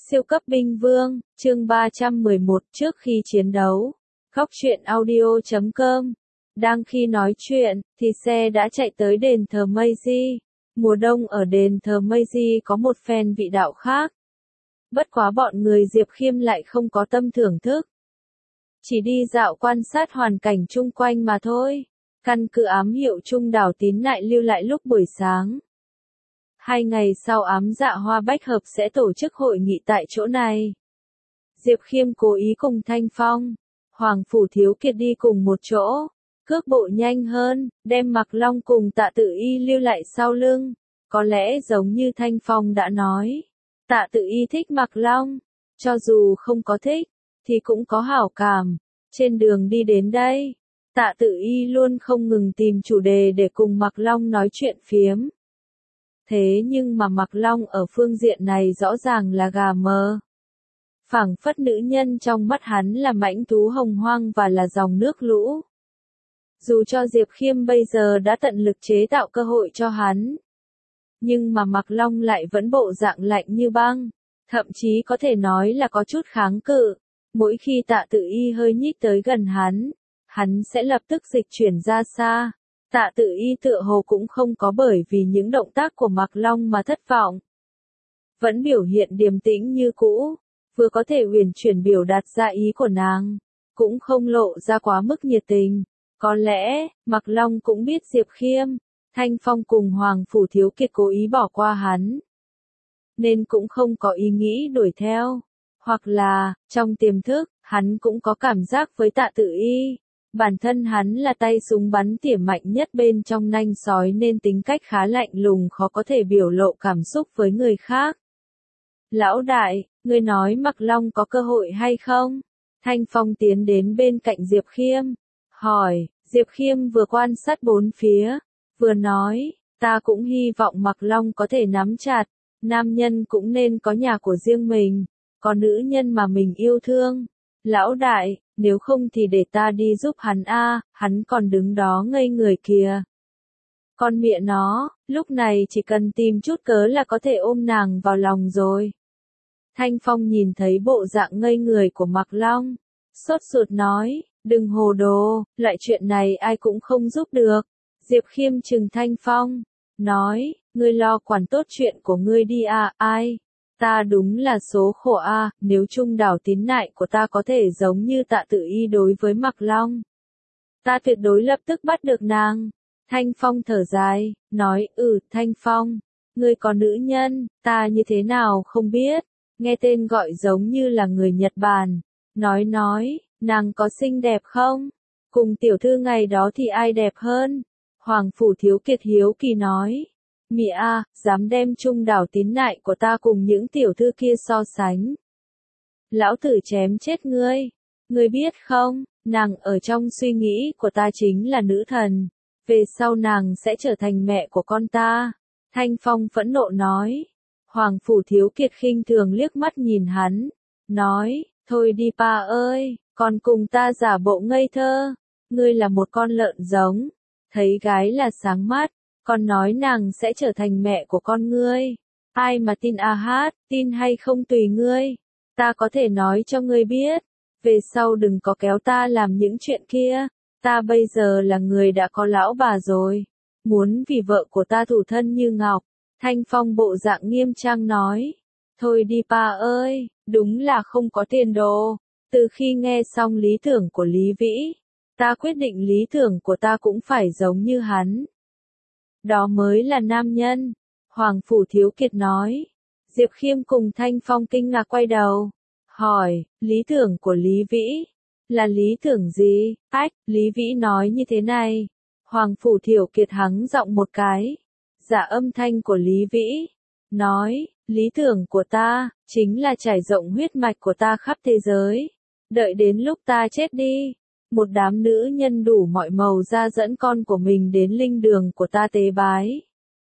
Siêu cấp binh vương, chương 311 trước khi chiến đấu. Góc truyện audio.com. Đang khi nói chuyện, thì xe đã chạy tới đền thờ Meiji. Mùa đông ở đền thờ Meiji có một phen vị đạo khác. Bất quá bọn người Diệp Khiêm lại không có tâm thưởng thức. Chỉ đi dạo quan sát hoàn cảnh chung quanh mà thôi. Căn cứ ám hiệu Trung đảo Tín Nại lưu lại lúc buổi sáng. 2 ngày sau ám dạ hoa bách hợp sẽ tổ chức hội nghị tại chỗ này. Diệp Khiêm cố ý cùng Thanh Phong, Hoàng Phủ Thiếu Kiệt đi cùng một chỗ, cước bộ nhanh hơn, đem Mạc Long cùng Tạ Tự Y lưu lại sau lưng. Có lẽ giống như Thanh Phong đã nói, Tạ Tự Y thích Mạc Long, cho dù không có thích, thì cũng có hảo cảm. Trên đường đi đến đây, Tạ Tự Y luôn không ngừng tìm chủ đề để cùng Mạc Long nói chuyện phiếm. Thế nhưng mà Mạc Long ở phương diện này rõ ràng là gà mờ. Phảng phất nữ nhân trong mắt hắn là mãnh thú hồng hoang và là dòng nước lũ. Dù cho Diệp Khiêm bây giờ đã tận lực chế tạo cơ hội cho hắn, nhưng mà Mạc Long lại vẫn bộ dạng lạnh như băng, thậm chí có thể nói là có chút kháng cự. Mỗi khi Tạ Tự Y hơi nhích tới gần hắn sẽ lập tức dịch chuyển ra xa. Tạ Tự Y tựa hồ cũng không có bởi vì những động tác của Mạc Long mà thất vọng. Vẫn biểu hiện điềm tĩnh như cũ, vừa có thể huyền chuyển biểu đạt ra ý của nàng, cũng không lộ ra quá mức nhiệt tình. Có lẽ, Mạc Long cũng biết Diệp Khiêm, Thanh Phong cùng Hoàng Phủ Thiếu Kiệt cố ý bỏ qua hắn, nên cũng không có ý nghĩ đuổi theo. Hoặc là, trong tiềm thức, hắn cũng có cảm giác với Tạ Tự Y. Bản thân hắn là tay súng bắn tỉa mạnh nhất bên trong nanh sói nên tính cách khá lạnh lùng, khó có thể biểu lộ cảm xúc với người khác. Lão đại, ngươi nói Mạc Long có cơ hội hay không? Thanh Phong tiến đến bên cạnh Diệp Khiêm, hỏi. Diệp Khiêm vừa quan sát bốn phía, vừa nói, ta cũng hy vọng Mạc Long có thể nắm chặt. Nam nhân cũng nên có nhà của riêng mình, có nữ nhân mà mình yêu thương. Lão đại, nếu không thì để ta đi giúp hắn a, hắn còn đứng đó ngây người kìa. Con mẹ nó, lúc này chỉ cần tìm chút cớ là có thể ôm nàng vào lòng rồi. Thanh Phong nhìn thấy bộ dạng ngây người của Mạc Long, sốt ruột nói, đừng hồ đồ, loại chuyện này ai cũng không giúp được. Diệp Khiêm trừng Thanh Phong, nói, ngươi lo quản tốt chuyện của ngươi đi à, ai? Ta đúng là số khổ a, nếu Trung đảo Tín Nại của ta có thể giống như Tạ Tự Y đối với Mạc Long, ta tuyệt đối lập tức bắt được nàng. Thanh Phong thở dài, nói, Thanh Phong, ngươi có nữ nhân, ta như thế nào không biết, nghe tên gọi giống như là người Nhật Bản. Nói, nàng có xinh đẹp không? Cùng tiểu thư ngày đó thì ai đẹp hơn? Hoàng Phủ Thiếu Kiệt hiếu kỳ nói. Mị a, dám đem Trung đảo Tín Nại của ta cùng những tiểu thư kia so sánh. Lão tử chém chết ngươi. Ngươi biết không, nàng ở trong suy nghĩ của ta chính là nữ thần. Về sau nàng sẽ trở thành mẹ của con ta. Thanh Phong phẫn nộ nói. Hoàng Phủ Thiếu Kiệt khinh thường liếc mắt nhìn hắn. Nói, thôi đi pa ơi, còn cùng ta giả bộ ngây thơ. Ngươi là một con lợn giống. Thấy gái là sáng mắt. Còn nói nàng sẽ trở thành mẹ của con ngươi. Ai mà tin a hát, tin hay không tùy ngươi. Ta có thể nói cho ngươi biết. Về sau đừng có kéo ta làm những chuyện kia. Ta bây giờ là người đã có lão bà rồi. Muốn vì vợ của ta thủ thân như ngọc. Thanh Phong bộ dạng nghiêm trang nói. Thôi đi pa ơi, đúng là không có tiền đồ. Từ khi nghe xong lý tưởng của Lý Vĩ, ta quyết định lý tưởng của ta cũng phải giống như hắn. Đó mới là nam nhân. Hoàng Phủ Thiếu Kiệt nói. Diệp Khiêm cùng Thanh Phong kinh ngạc quay đầu. Hỏi, lý tưởng của Lý Vĩ? Là lý tưởng gì? Lý Vĩ nói như thế này. Hoàng Phủ Thiếu Kiệt hắng giọng một cái. Giả âm thanh của Lý Vĩ. Nói, lý tưởng của ta, chính là trải rộng huyết mạch của ta khắp thế giới. Đợi đến lúc ta chết đi. Một đám nữ nhân đủ mọi màu ra dẫn con của mình đến linh đường của ta tế bái.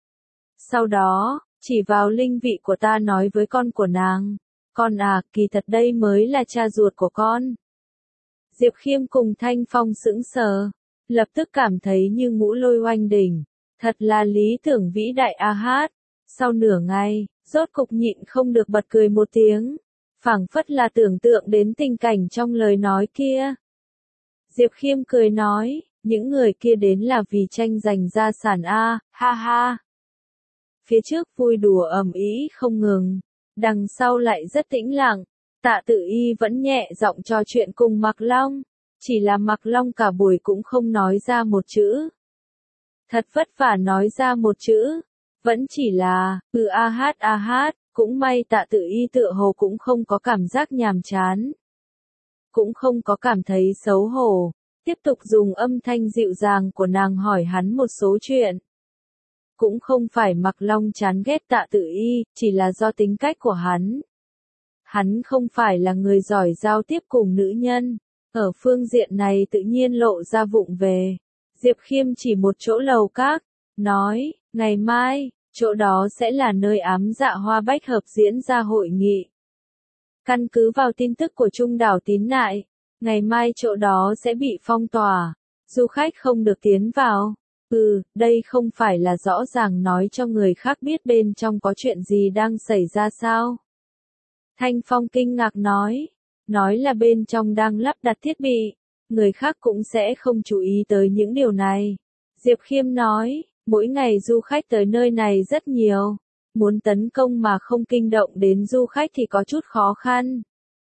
Sau đó, chỉ vào linh vị của ta nói với con của nàng. Con à, kỳ thật đây mới là cha ruột của con. Diệp Khiêm cùng Thanh Phong sững sờ. Lập tức cảm thấy như ngũ lôi oanh đỉnh. Thật là lý tưởng vĩ đại a hát. Sau nửa ngày, rốt cục nhịn không được bật cười một tiếng. phảng phất là tưởng tượng đến tình cảnh trong lời nói kia. Diệp Khiêm cười nói, những người kia đến là vì tranh giành gia sản a, ha ha. Phía trước vui đùa ầm ĩ không ngừng, đằng sau lại rất tĩnh lặng. Tạ Tự Y vẫn nhẹ giọng trò chuyện cùng Mạc Long, chỉ là Mạc Long cả buổi cũng không nói ra một chữ. Thật vất vả nói ra một chữ, vẫn chỉ là, a hát, cũng may Tạ Tự Y tựa hồ cũng không có cảm giác nhàm chán. Cũng không có cảm thấy xấu hổ, tiếp tục dùng âm thanh dịu dàng của nàng hỏi hắn một số chuyện. Cũng không phải Mạc Long chán ghét Tạ Tự Y, chỉ là do tính cách của hắn. Hắn không phải là người giỏi giao tiếp cùng nữ nhân, ở phương diện này tự nhiên lộ ra vụng về. Diệp Khiêm chỉ một chỗ lầu các, nói, ngày mai, chỗ đó sẽ là nơi Ám Dạ Hoa Bách Hợp diễn ra hội nghị. Căn cứ vào tin tức của Trung đảo Tín Nại, ngày mai chỗ đó sẽ bị phong tỏa, du khách không được tiến vào. Đây không phải là rõ ràng nói cho người khác biết bên trong có chuyện gì đang xảy ra sao? Thanh Phong kinh ngạc nói là bên trong đang lắp đặt thiết bị, người khác cũng sẽ không chú ý tới những điều này. Diệp Khiêm nói, mỗi ngày du khách tới nơi này rất nhiều, muốn tấn công mà không kinh động đến du khách thì có chút khó khăn.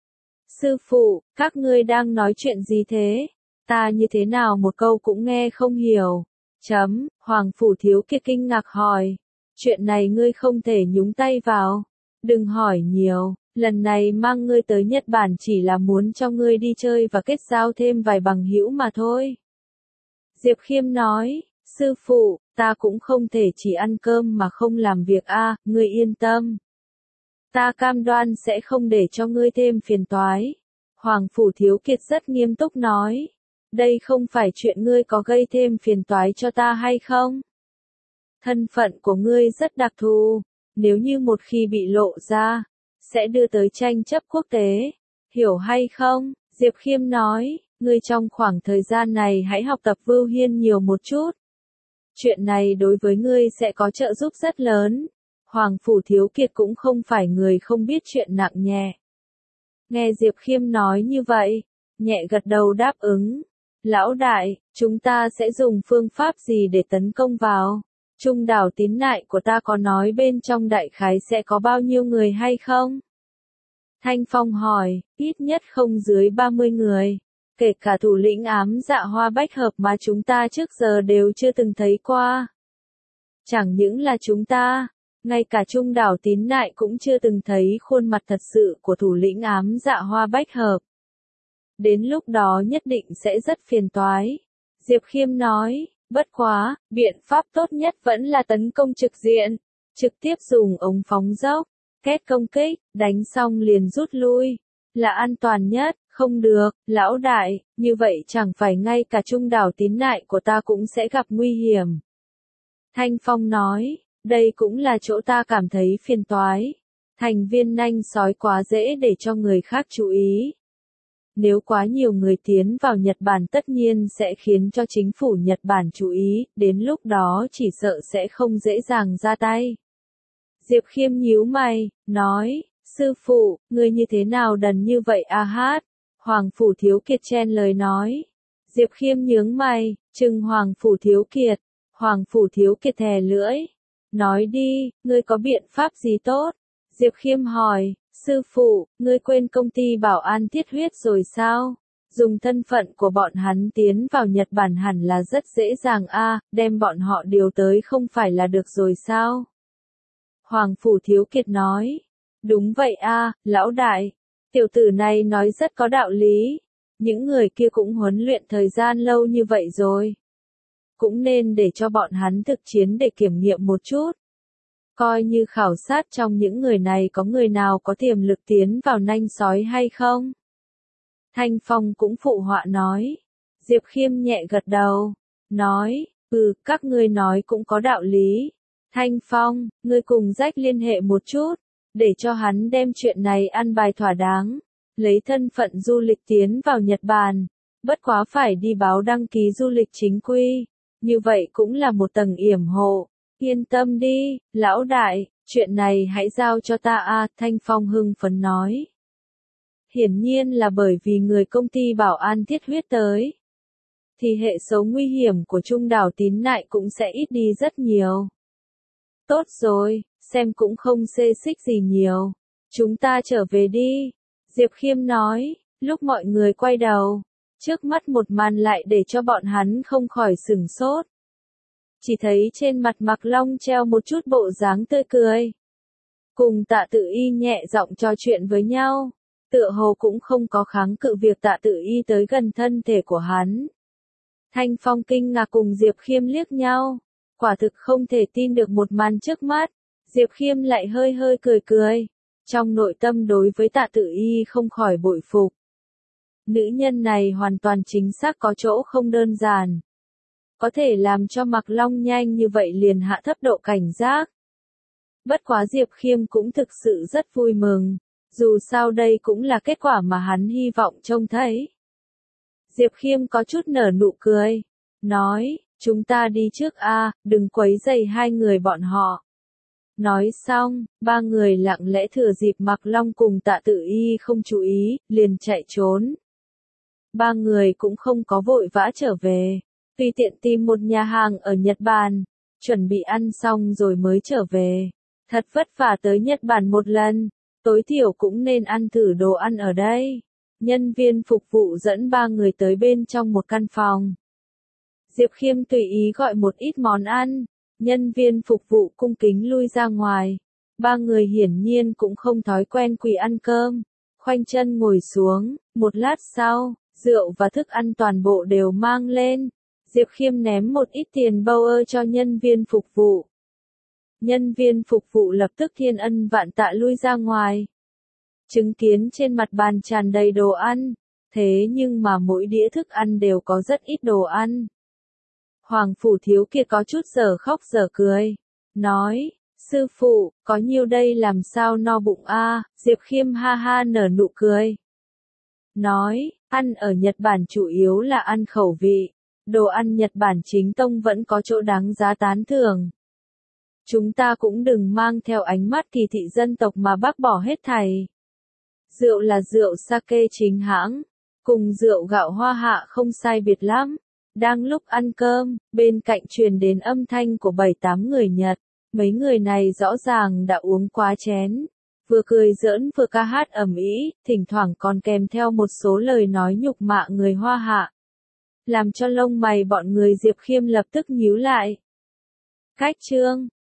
Sư phụ, các ngươi đang nói chuyện gì thế? Ta như thế nào một câu cũng nghe không hiểu. Hoàng Phủ Thiếu Kiệt kinh ngạc hỏi, chuyện này ngươi không thể nhúng tay vào. Đừng hỏi nhiều, lần này mang ngươi tới Nhật Bản chỉ là muốn cho ngươi đi chơi và kết giao thêm vài bằng hữu mà thôi. Diệp Khiêm nói, sư phụ, ta cũng không thể chỉ ăn cơm mà không làm việc ngươi yên tâm. Ta cam đoan sẽ không để cho ngươi thêm phiền toái. Hoàng Phủ Thiếu Kiệt rất nghiêm túc nói, đây không phải chuyện ngươi có gây thêm phiền toái cho ta hay không? Thân phận của ngươi rất đặc thù, nếu như một khi bị lộ ra, sẽ đưa tới tranh chấp quốc tế, hiểu hay không? Diệp Khiêm nói, ngươi trong khoảng thời gian này hãy học tập Vưu Hiên nhiều một chút. Chuyện này đối với ngươi sẽ có trợ giúp rất lớn. Hoàng Phủ Thiếu Kiệt cũng không phải người không biết chuyện nặng nhẹ. Nghe Diệp Khiêm nói như vậy, nhẹ gật đầu đáp ứng. Lão đại, chúng ta sẽ dùng phương pháp gì để tấn công vào? Trung đảo Tín Nại của ta có nói bên trong đại khái sẽ có bao nhiêu người hay không? Thanh Phong hỏi, ít nhất không dưới 30 người, kể cả thủ lĩnh Ám Dạ Hoa Bách Hợp mà chúng ta trước giờ đều chưa từng thấy qua. Chẳng những là chúng ta, ngay cả Trung đảo Tín Nại cũng chưa từng thấy khuôn mặt thật sự của thủ lĩnh Ám Dạ Hoa Bách Hợp. Đến lúc đó nhất định sẽ rất phiền toái. Diệp Khiêm nói, bất quá, biện pháp tốt nhất vẫn là tấn công trực diện, trực tiếp dùng ống phóng dốc, kết công kích, đánh xong liền rút lui, là an toàn nhất. Không được, lão đại, như vậy chẳng phải ngay cả Trung đảo Tín Nại của ta cũng sẽ gặp nguy hiểm. Thanh Phong nói, đây cũng là chỗ ta cảm thấy phiền toái. Thành viên nanh sói quá dễ để cho người khác chú ý. Nếu quá nhiều người tiến vào Nhật Bản tất nhiên sẽ khiến cho chính phủ Nhật Bản chú ý, đến lúc đó chỉ sợ sẽ không dễ dàng ra tay. Diệp Khiêm nhíu mày, nói, sư phụ, ngươi như thế nào đần như vậy hát? Hoàng Phủ Thiếu Kiệt chen lời nói. Diệp Khiêm nhướng mày, trừng Hoàng Phủ Thiếu Kiệt. Hoàng Phủ Thiếu Kiệt thè lưỡi. Nói đi, ngươi có biện pháp gì tốt? Diệp Khiêm hỏi, sư phụ, ngươi quên công ty bảo an Thiết Huyết rồi sao? Dùng thân phận của bọn hắn tiến vào Nhật Bản hẳn là rất dễ dàng đem bọn họ điều tới không phải là được rồi sao? Hoàng Phủ Thiếu Kiệt nói, đúng vậy lão đại. Tiểu tử này nói rất có đạo lý. Những người kia cũng huấn luyện thời gian lâu như vậy rồi. Cũng nên để cho bọn hắn thực chiến để kiểm nghiệm một chút. Coi như khảo sát trong những người này có người nào có tiềm lực tiến vào nanh sói hay không. Thanh Phong cũng phụ họa nói. Diệp Khiêm nhẹ gật đầu. Nói, các ngươi nói cũng có đạo lý. Thanh Phong, ngươi cùng Rách liên hệ một chút. Để cho hắn đem chuyện này ăn bài thỏa đáng, lấy thân phận du lịch tiến vào Nhật Bản, bất quá phải đi báo đăng ký du lịch chính quy, như vậy cũng là một tầng yểm hộ. Yên tâm đi, lão đại, chuyện này hãy giao cho ta Thanh Phong hưng phấn nói. Hiển nhiên là bởi vì người công ty bảo an thiết huyết tới. Thì hệ số nguy hiểm của Trung đảo Tín Nại cũng sẽ ít đi rất nhiều. Tốt rồi, xem cũng không xê xích gì nhiều. Chúng ta trở về đi. Diệp Khiêm nói, lúc mọi người quay đầu. Trước mắt một màn lại để cho bọn hắn không khỏi sửng sốt. Chỉ thấy trên mặt Mạc Long treo một chút bộ dáng tươi cười. Cùng Tạ Tự Y nhẹ giọng trò chuyện với nhau. Tựa hồ cũng không có kháng cự việc Tạ Tự Y tới gần thân thể của hắn. Thanh Phong kinh ngạc cùng Diệp Khiêm liếc nhau. Quả thực không thể tin được một màn trước mắt. Diệp Khiêm lại hơi hơi cười cười. Trong nội tâm đối với Tạ Tự Y không khỏi bội phục. Nữ nhân này hoàn toàn chính xác có chỗ không đơn giản. Có thể làm cho Mạc Long nhanh như vậy liền hạ thấp độ cảnh giác. Bất quá Diệp Khiêm cũng thực sự rất vui mừng. Dù sao đây cũng là kết quả mà hắn hy vọng trông thấy. Diệp Khiêm có chút nở nụ cười. Nói, chúng ta đi trước a, đừng quấy rầy hai người bọn họ. Nói xong, ba người lặng lẽ thừa dịp Mạc Long cùng Tạ Tự Y không chú ý, liền chạy trốn. Ba người cũng không có vội vã trở về. Tùy tiện tìm một nhà hàng ở Nhật Bản. Chuẩn bị ăn xong rồi mới trở về. Thật vất vả tới Nhật Bản một lần. Tối thiểu cũng nên ăn thử đồ ăn ở đây. Nhân viên phục vụ dẫn ba người tới bên trong một căn phòng. Diệp Khiêm tùy ý gọi một ít món ăn. Nhân viên phục vụ cung kính lui ra ngoài. Ba người hiển nhiên cũng không thói quen quỳ ăn cơm. Khoanh chân ngồi xuống. Một lát sau, rượu và thức ăn toàn bộ đều mang lên. Diệp Khiêm ném một ít tiền bâu ơ cho nhân viên phục vụ. Nhân viên phục vụ lập tức thiên ân vạn tạ lui ra ngoài. Chứng kiến trên mặt bàn tràn đầy đồ ăn. Thế nhưng mà mỗi đĩa thức ăn đều có rất ít đồ ăn. Hoàng Phủ Thiếu Kiệt có chút giờ khóc giờ cười. Nói, sư phụ, có nhiêu đây làm sao no bụng a? Diệp Khiêm ha ha nở nụ cười. Nói, ăn ở Nhật Bản chủ yếu là ăn khẩu vị. Đồ ăn Nhật Bản chính tông vẫn có chỗ đáng giá tán thưởng. Chúng ta cũng đừng mang theo ánh mắt kỳ thị dân tộc mà bác bỏ hết thảy. Rượu là rượu sake chính hãng, cùng rượu gạo Hoa Hạ không sai biệt lắm. Đang lúc ăn cơm, bên cạnh truyền đến âm thanh của 7-8 người Nhật. Mấy người này rõ ràng đã uống quá chén. Vừa cười giỡn vừa ca hát ầm ĩ, thỉnh thoảng còn kèm theo một số lời nói nhục mạ người Hoa Hạ. Làm cho lông mày bọn người Diệp Khiêm lập tức nhíu lại. Cách chương